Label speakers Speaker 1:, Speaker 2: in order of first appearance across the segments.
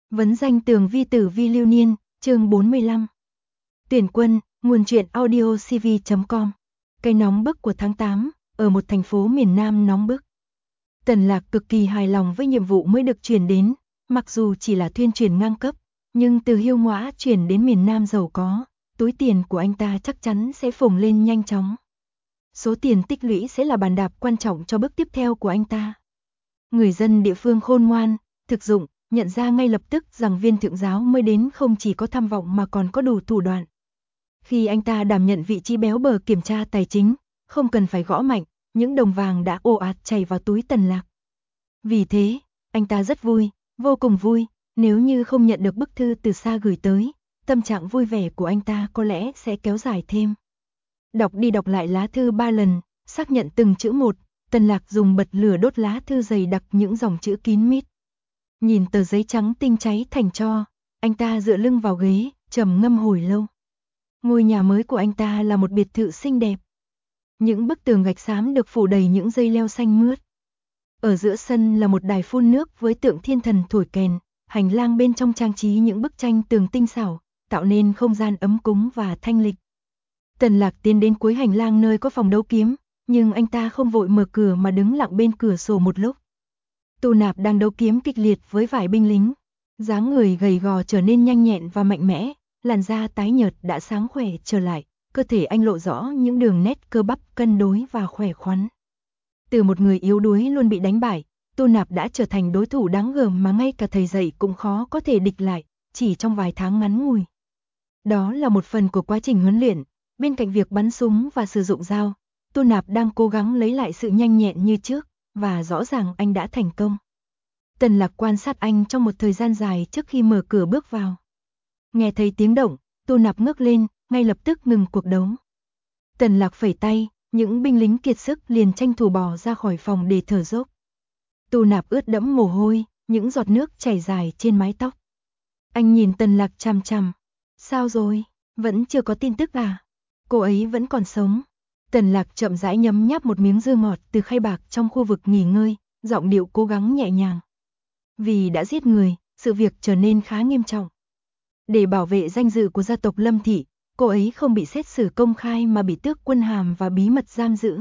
Speaker 1: Vấn danh tường vi tử vi lưu niên, chương 45. Tuyển quân, nguồn truyện audio cv.com. Cái nóng bức của tháng 8, ở một thành phố miền Nam nóng bức. Tần Lạc cực kỳ hài lòng với nhiệm vụ mới được chuyển đến, mặc dù chỉ là thuyên chuyển ngang cấp, nhưng từ Hiêu Ngõa chuyển đến miền Nam giàu có, túi tiền của anh ta chắc chắn sẽ phồng lên nhanh chóng. Số tiền tích lũy sẽ là bàn đạp quan trọng cho bước tiếp theo của anh ta. Người dân địa phương khôn ngoan, thực dụng, nhận ra ngay lập tức rằng viên thượng giáo mới đến không chỉ có tham vọng mà còn có đủ thủ đoạn. Khi anh ta đảm nhận vị trí béo bở kiểm tra tài chính, không cần phải gõ mạnh, những đồng vàng đã ồ ạt chảy vào túi Tần Lạc. Vì thế, anh ta rất vui, vô cùng vui, nếu như không nhận được bức thư từ xa gửi tới, tâm trạng vui vẻ của anh ta có lẽ sẽ kéo dài thêm. Đọc đi đọc lại lá thư 3 lần, xác nhận từng chữ một, Tần Lạc dùng bật lửa đốt lá thư dày đặc những dòng chữ kín mít. Nhìn tờ giấy trắng tinh cháy thành tro, anh ta dựa lưng vào ghế, trầm ngâm hồi lâu. Ngôi nhà mới của anh ta là một biệt thự xinh đẹp. Những bức tường gạch xám được phủ đầy những dây leo xanh mướt. Ở giữa sân là một đài phun nước với tượng thiên thần thổi kèn, hành lang bên trong trang trí những bức tranh tường tinh xảo, tạo nên không gian ấm cúng và thanh lịch. Tần Lạc tiến đến cuối hành lang nơi có phòng đấu kiếm, nhưng anh ta không vội mở cửa mà đứng lặng bên cửa sổ một lúc. Tu Nạp đang đấu kiếm kịch liệt với vài binh lính, dáng người gầy gò trở nên nhanh nhẹn và mạnh mẽ, làn da tái nhợt đã sáng khỏe trở lại, cơ thể anh lộ rõ những đường nét cơ bắp cân đối và khỏe khoắn. Từ một người yếu đuối luôn bị đánh bại, Tu Nạp đã trở thành đối thủ đáng gờm mà ngay cả thầy dạy cũng khó có thể địch lại, chỉ trong vài tháng ngắn ngủi. Đó là một phần của quá trình huấn luyện, bên cạnh việc bắn súng và sử dụng dao, Tu Nạp đang cố gắng lấy lại sự nhanh nhẹn như trước, và rõ ràng anh đã thành công. Tần Lạc quan sát anh trong một thời gian dài trước khi mở cửa bước vào. Nghe thấy tiếng động, Tu Nạp ngước lên, ngay lập tức ngừng cuộc đấu. Tần Lạc phẩy tay, những binh lính kiệt sức liền tranh thủ bỏ ra khỏi phòng để thở dốc. Tu Nạp ướt đẫm mồ hôi, những giọt nước chảy dài trên mái tóc. Anh nhìn Tần Lạc chằm chằm. Sao rồi, vẫn chưa có tin tức à? Cô ấy vẫn còn sống. Tần Lạc chậm rãi nhấm nháp một miếng dưa ngọt từ khay bạc trong khu vực nghỉ ngơi, giọng điệu cố gắng nhẹ nhàng. Vì đã giết người, sự việc trở nên khá nghiêm trọng. Để bảo vệ danh dự của gia tộc Lâm Thị, cô ấy không bị xét xử công khai mà bị tước quân hàm và bí mật giam giữ.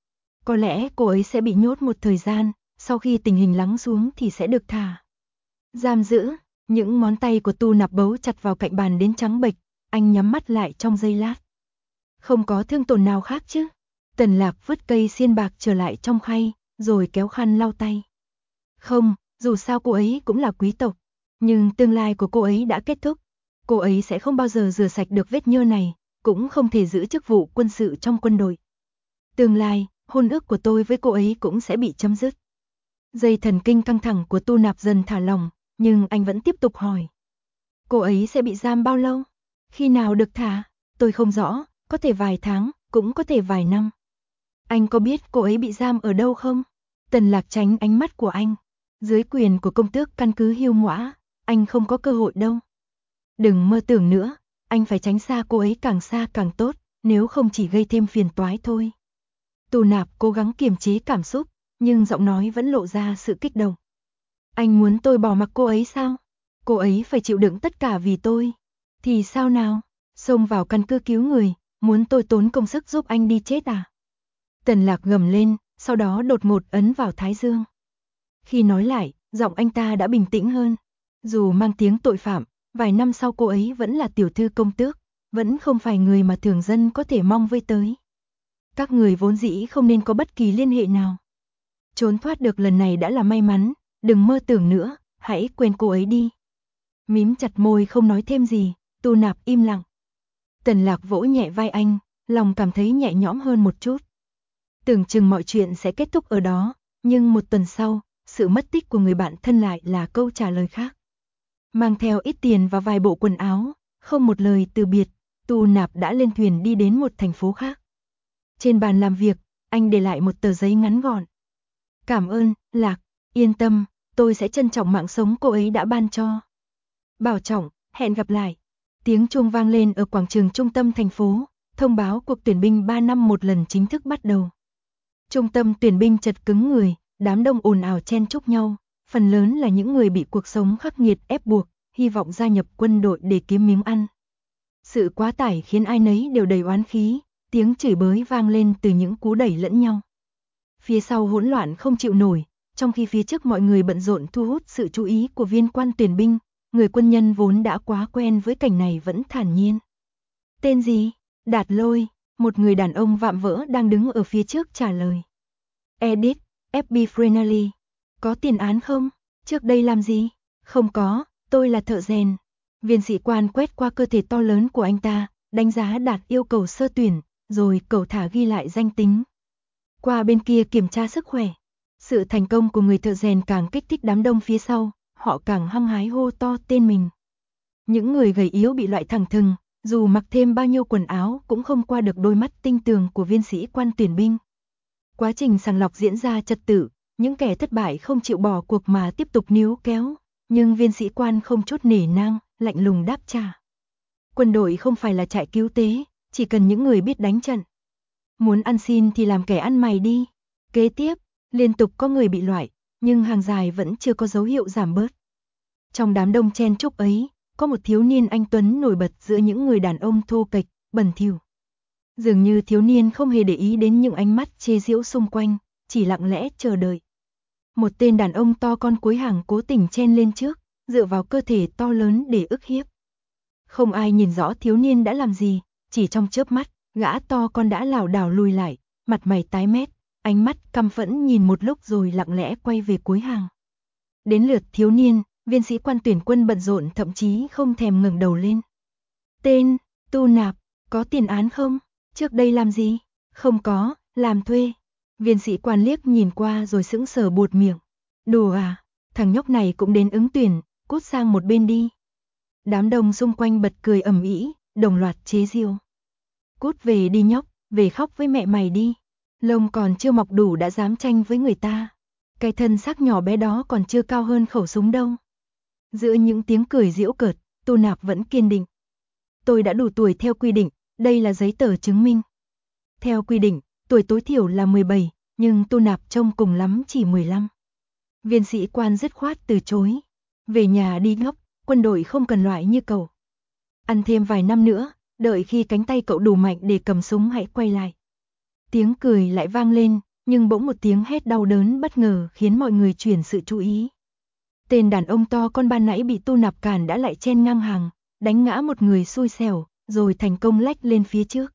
Speaker 1: Có lẽ cô ấy sẽ bị nhốt một thời gian, sau khi tình hình lắng xuống thì sẽ được thả. Giam giữ, những ngón tay của Tu Nạp bấu chặt vào cạnh bàn đến trắng bệch, anh nhắm mắt lại trong giây lát. Không có thương tổn nào khác chứ? Tần Lạc vứt cây xiên bạc trở lại trong khay, rồi kéo khăn lau tay. Không, dù sao cô ấy cũng là quý tộc, nhưng tương lai của cô ấy đã kết thúc. Cô ấy sẽ không bao giờ rửa sạch được vết nhơ này, cũng không thể giữ chức vụ quân sự trong quân đội. Tương lai, hôn ước của tôi với cô ấy cũng sẽ bị chấm dứt. Dây thần kinh căng thẳng của Tu Nạp dần thả lỏng, nhưng anh vẫn tiếp tục hỏi. Cô ấy sẽ bị giam bao lâu? Khi nào được thả? Tôi không rõ, có thể vài tháng, cũng có thể vài năm. Anh có biết cô ấy bị giam ở đâu không? Tần Lạc tránh ánh mắt của anh. Dưới quyền của công tước căn cứ Hiêu Ngõa, anh không có cơ hội đâu. Đừng mơ tưởng nữa, anh phải tránh xa cô ấy càng xa càng tốt, nếu không chỉ gây thêm phiền toái thôi. Tu Nạp cố gắng kiềm chế cảm xúc, nhưng giọng nói vẫn lộ ra sự kích động. Anh muốn tôi bỏ mặc cô ấy sao? Cô ấy phải chịu đựng tất cả vì tôi. Thì sao nào? Xông vào căn cứ cứu người, muốn tôi tốn công sức giúp anh đi chết à? Tần Lạc gầm lên, sau đó đột ngột ấn vào thái dương. Khi nói lại, giọng anh ta đã bình tĩnh hơn. Dù mang tiếng tội phạm, vài năm sau cô ấy vẫn là tiểu thư công tước, vẫn không phải người mà thường dân có thể mong với tới. Các người vốn dĩ không nên có bất kỳ liên hệ nào. Trốn thoát được lần này đã là may mắn, đừng mơ tưởng nữa, hãy quên cô ấy đi. Mím chặt môi không nói thêm gì, Tu Nạp im lặng. Tần Lạc vỗ nhẹ vai anh, lòng cảm thấy nhẹ nhõm hơn một chút. Tưởng chừng mọi chuyện sẽ kết thúc ở đó, nhưng một tuần sau, sự mất tích của người bạn thân lại là câu trả lời khác. Mang theo ít tiền và vài bộ quần áo, không một lời từ biệt, Tu Nạp đã lên thuyền đi đến một thành phố khác. Trên bàn làm việc, anh để lại một tờ giấy ngắn gọn. Cảm ơn, Lạc, yên tâm, tôi sẽ trân trọng mạng sống cô ấy đã ban cho. Bảo trọng, hẹn gặp lại. Tiếng chuông vang lên ở quảng trường trung tâm thành phố, thông báo cuộc tuyển binh 3 năm một lần chính thức bắt đầu. Trung tâm tuyển binh chật cứng người, đám đông ồn ào chen chúc nhau, phần lớn là những người bị cuộc sống khắc nghiệt ép buộc, hy vọng gia nhập quân đội để kiếm miếng ăn. Sự quá tải khiến ai nấy đều đầy oán khí, tiếng chửi bới vang lên từ những cú đẩy lẫn nhau. Phía sau hỗn loạn không chịu nổi, trong khi phía trước mọi người bận rộn thu hút sự chú ý của viên quan tuyển binh, người quân nhân vốn đã quá quen với cảnh này vẫn thản nhiên. Tên gì? Đạt Lôi, một người đàn ông vạm vỡ đang đứng ở phía trước trả lời. Edit, FB Friendly. Có tiền án không? Trước đây làm gì? Không có, tôi là thợ rèn. Viên sĩ quan quét qua cơ thể to lớn của anh ta, đánh giá Đạt yêu cầu sơ tuyển, rồi cẩu thả ghi lại danh tính. Qua bên kia kiểm tra sức khỏe. Sự thành công của người thợ rèn càng kích thích đám đông phía sau, họ càng hăng hái hô to tên mình. Những người gầy yếu bị loại thẳng thừng, dù mặc thêm bao nhiêu quần áo cũng không qua được đôi mắt tinh tường của viên sĩ quan tuyển binh. Quá trình sàng lọc diễn ra trật tự, những kẻ thất bại không chịu bỏ cuộc mà tiếp tục níu kéo, nhưng viên sĩ quan không chút nể nang, lạnh lùng đáp trả. Quân đội không phải là trại cứu tế, chỉ cần những người biết đánh trận. Muốn ăn xin thì làm kẻ ăn mày đi. Kế tiếp, liên tục có người bị loại, nhưng hàng dài vẫn chưa có dấu hiệu giảm bớt. Trong đám đông chen chúc ấy, có một thiếu niên anh tuấn nổi bật giữa những người đàn ông thô kệch, bẩn thỉu. Dường như thiếu niên không hề để ý đến những ánh mắt chê giễu xung quanh, chỉ lặng lẽ chờ đợi. Một tên đàn ông to con cuối hàng cố tình chen lên trước, dựa vào cơ thể to lớn để ức hiếp. Không ai nhìn rõ thiếu niên đã làm gì, chỉ trong chớp mắt, gã to con đã lảo đảo lùi lại, mặt mày tái mét, ánh mắt căm phẫn nhìn một lúc rồi lặng lẽ quay về cuối hàng. Đến lượt thiếu niên, viên sĩ quan tuyển quân bận rộn thậm chí không thèm ngẩng đầu lên. Tên, Tu Nạp, có tiền án không? Trước đây làm gì? Không có, làm thuê. Viên sĩ quan liếc nhìn qua rồi sững sờ buột miệng. Đùa à, thằng nhóc này cũng đến ứng tuyển, cút sang một bên đi. Đám đông xung quanh bật cười ầm ĩ, đồng loạt chế giễu. Cút về đi nhóc, về khóc với mẹ mày đi. Lông còn chưa mọc đủ đã dám tranh với người ta. Cái thân xác nhỏ bé đó còn chưa cao hơn khẩu súng đâu. Giữa những tiếng cười giễu cợt, Tu Nạp vẫn kiên định. Tôi đã đủ tuổi theo quy định, đây là giấy tờ chứng minh. Theo quy định, tuổi tối thiểu là 17, nhưng Tu Nạp trông cùng lắm chỉ 15. Viên sĩ quan dứt khoát từ chối. Về nhà đi ngốc, quân đội không cần loại như cậu. Ăn thêm vài năm nữa, đợi khi cánh tay cậu đủ mạnh để cầm súng hãy quay lại. Tiếng cười lại vang lên, nhưng bỗng một tiếng hét đau đớn bất ngờ khiến mọi người chuyển sự chú ý. Tên đàn ông to con ban nãy bị Tu Nạp cản đã lại chen ngang hàng, đánh ngã một người xui xẻo, rồi thành công lách lên phía trước.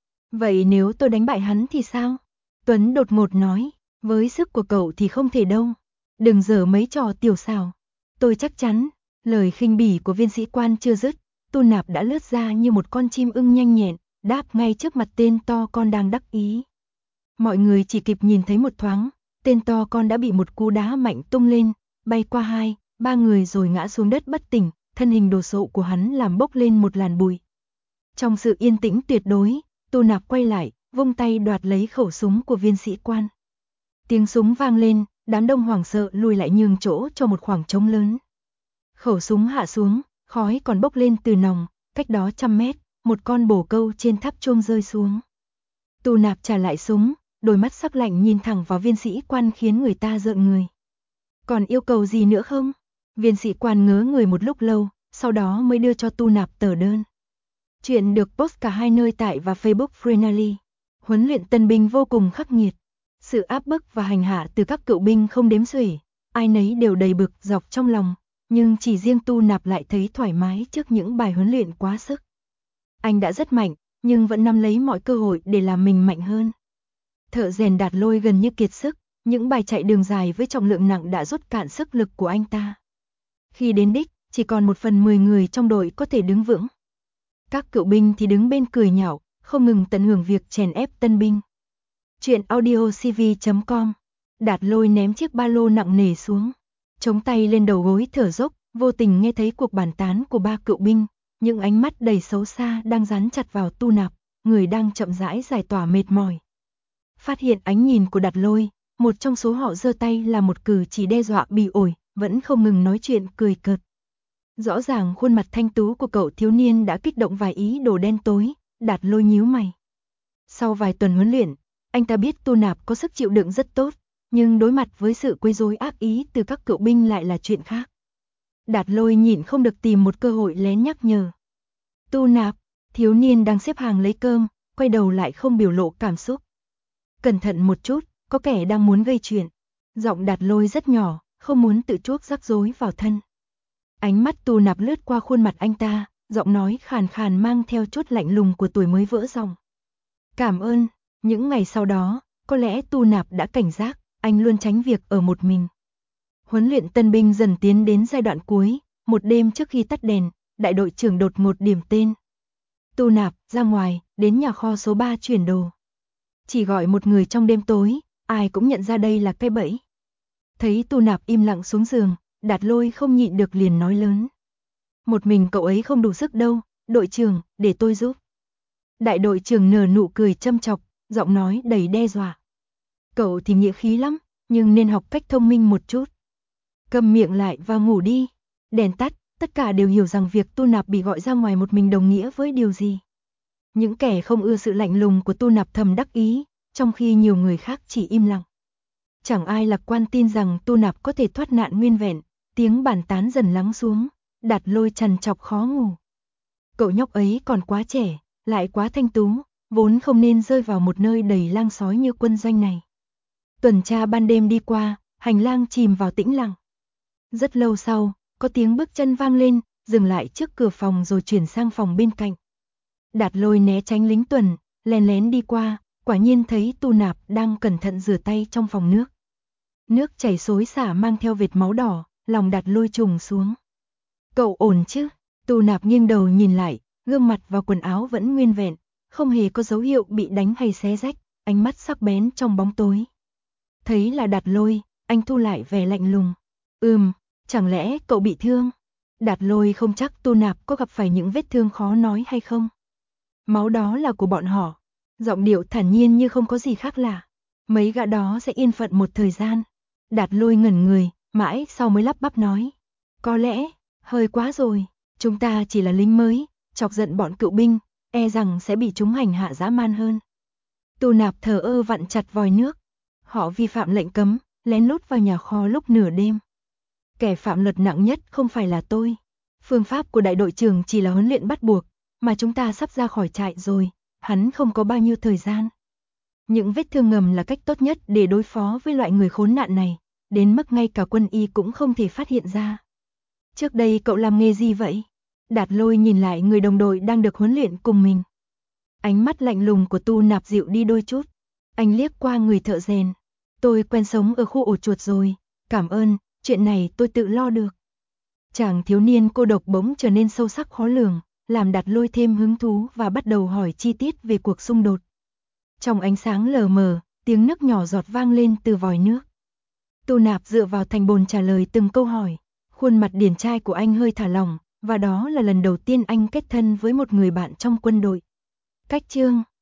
Speaker 1: Vậy nếu tôi đánh bại hắn thì sao? Tuấn đột ngột nói, với sức của cậu thì không thể đâu. Đừng giở mấy trò tiểu xảo. Tôi chắc chắn, lời khinh bỉ của viên sĩ quan chưa dứt, Tu Nạp đã lướt ra như một con chim ưng nhanh nhẹn, đáp ngay trước mặt tên to con đang đắc ý. Mọi người chỉ kịp nhìn thấy một thoáng, tên to con đã bị một cú đá mạnh tung lên, bay qua 2-3 người rồi ngã xuống đất bất tỉnh, thân hình đồ sộ của hắn làm bốc lên một làn bụi. Trong sự yên tĩnh tuyệt đối, Tu Nạp quay lại, vung tay đoạt lấy khẩu súng của viên sĩ quan. Tiếng súng vang lên, đám đông hoảng sợ lùi lại nhường chỗ cho một khoảng trống lớn. Khẩu súng hạ xuống, khói còn bốc lên từ nòng, cách đó 100 mét, một con bồ câu trên tháp chuông rơi xuống. Tu Nạp trả lại súng, đôi mắt sắc lạnh nhìn thẳng vào viên sĩ quan khiến người ta rợn người. Còn yêu cầu gì nữa không? Viên sĩ quan ngớ người một lúc lâu, sau đó mới đưa cho Tu Nạp tờ đơn. Chuyện được post cả hai nơi tại và Facebook Friendly. Huấn luyện tân binh vô cùng khắc nghiệt. Sự áp bức và hành hạ từ các cựu binh không đếm xuể, ai nấy đều đầy bực dọc trong lòng, nhưng chỉ riêng Tu Nạp lại thấy thoải mái trước những bài huấn luyện quá sức. Anh đã rất mạnh, nhưng vẫn nắm lấy mọi cơ hội để làm mình mạnh hơn. Thợ rèn Đạt Lôi gần như kiệt sức, những bài chạy đường dài với trọng lượng nặng đã rút cạn sức lực của anh ta. Khi đến đích, chỉ còn 1/10 người trong đội có thể đứng vững. Các cựu binh thì đứng bên cười nhạo, không ngừng tận hưởng việc chèn ép tân binh. Chuyện audio cv.com. Đạt Lôi ném chiếc ba lô nặng nề xuống, chống tay lên đầu gối thở dốc, vô tình nghe thấy cuộc bàn tán của ba cựu binh, những ánh mắt đầy xấu xa đang dán chặt vào Tu Nạp, người đang chậm rãi giải tỏa mệt mỏi. Phát hiện ánh nhìn của Đạt Lôi, một trong số họ giơ tay là một cử chỉ đe dọa bỉ ổi, vẫn không ngừng nói chuyện cười cợt. Rõ ràng khuôn mặt thanh tú của cậu thiếu niên đã kích động vài ý đồ đen tối, Đạt Lôi nhíu mày. Sau vài tuần huấn luyện, anh ta biết Tu Nạp có sức chịu đựng rất tốt, nhưng đối mặt với sự quấy rối ác ý từ các cựu binh lại là chuyện khác. Đạt Lôi nhịn không được tìm một cơ hội lén nhắc nhở. Tu Nạp, thiếu niên đang xếp hàng lấy cơm, quay đầu lại không biểu lộ cảm xúc. Cẩn thận một chút, có kẻ đang muốn gây chuyện. Giọng Đạt Lôi rất nhỏ, không muốn tự chuốc rắc rối vào thân. Ánh mắt Tu Nạp lướt qua khuôn mặt anh ta, giọng nói khàn khàn mang theo chút lạnh lùng của tuổi mới vỡ lòng. Cảm ơn, những ngày sau đó, có lẽ Tu Nạp đã cảnh giác, anh luôn tránh việc ở một mình. Huấn luyện tân binh dần tiến đến giai đoạn cuối, một đêm trước khi tắt đèn, đại đội trưởng đột ngột điểm tên. Tu Nạp, ra ngoài, đến nhà kho số 3 chuyển đồ. Chỉ gọi một người trong đêm tối, ai cũng nhận ra đây là cái bẫy. Thấy Tu Nạp im lặng xuống giường, Đạt Lôi không nhịn được liền nói lớn. Một mình cậu ấy không đủ sức đâu, đội trưởng, để tôi giúp. Đại đội trưởng nở nụ cười châm chọc, giọng nói đầy đe dọa. Cậu thì nghĩa khí lắm, nhưng nên học cách thông minh một chút. Câm miệng lại và ngủ đi. Đèn tắt, tất cả đều hiểu rằng việc Tu Nạp bị gọi ra ngoài một mình đồng nghĩa với điều gì. Những kẻ không ưa sự lạnh lùng của Tu Nạp thầm đắc ý, trong khi nhiều người khác chỉ im lặng. Chẳng ai lạc quan tin rằng Tu Nạp có thể thoát nạn nguyên vẹn, tiếng bàn tán dần lắng xuống, Đạt Lôi trằn trọc khó ngủ. Cậu nhóc ấy còn quá trẻ, lại quá thanh tú, vốn không nên rơi vào một nơi đầy lang sói như quân doanh này. Tuần tra ban đêm đi qua, hành lang chìm vào tĩnh lặng. Rất lâu sau, có tiếng bước chân vang lên, dừng lại trước cửa phòng rồi chuyển sang phòng bên cạnh. Đạt Lôi né tránh lính tuần, lén lén đi qua, quả nhiên thấy Tu Nạp đang cẩn thận rửa tay trong phòng nước. Nước chảy xối xả mang theo vệt máu đỏ, lòng Đạt Lôi trùng xuống. Cậu ổn chứ? Tu Nạp nghiêng đầu nhìn lại, gương mặt và quần áo vẫn nguyên vẹn, không hề có dấu hiệu bị đánh hay xé rách, ánh mắt sắc bén trong bóng tối. Thấy là Đạt Lôi, anh thu lại vẻ lạnh lùng. Chẳng lẽ cậu bị thương? Đạt Lôi không chắc Tu Nạp có gặp phải những vết thương khó nói hay không. Máu đó là của bọn họ. Giọng điệu thản nhiên như không có gì khác lạ. Mấy gã đó sẽ yên phận một thời gian. Đạt Lôi ngẩn người, mãi sau mới lắp bắp nói. Có lẽ, hơi quá rồi, chúng ta chỉ là lính mới, chọc giận bọn cựu binh, e rằng sẽ bị chúng hành hạ dã man hơn. Tu Nạp thờ ơ vặn chặt vòi nước. Họ vi phạm lệnh cấm, lén lút vào nhà kho lúc nửa đêm. Kẻ phạm luật nặng nhất không phải là tôi. Phương pháp của đại đội trưởng chỉ là huấn luyện bắt buộc, mà chúng ta sắp ra khỏi trại rồi, hắn không có bao nhiêu thời gian. Những vết thương ngầm là cách tốt nhất để đối phó với loại người khốn nạn này, đến mức ngay cả quân y cũng không thể phát hiện ra. Trước đây cậu làm nghề gì vậy? Đạt Lôi nhìn lại người đồng đội đang được huấn luyện cùng mình. Ánh mắt lạnh lùng của Tu Nạp dịu đi đôi chút. Anh liếc qua người thợ rèn. Tôi quen sống ở khu ổ chuột rồi, cảm ơn, chuyện này tôi tự lo được. Chàng thiếu niên cô độc bỗng trở nên sâu sắc khó lường, làm Đạt Lôi thêm hứng thú và bắt đầu hỏi chi tiết về cuộc xung đột. Trong ánh sáng lờ mờ, tiếng nước nhỏ giọt vang lên từ vòi nước. Tu Nạp dựa vào thành bồn trả lời từng câu hỏi, khuôn mặt điển trai của anh hơi thả lỏng, và đó là lần đầu tiên anh kết thân với một người bạn trong quân đội. Cách chương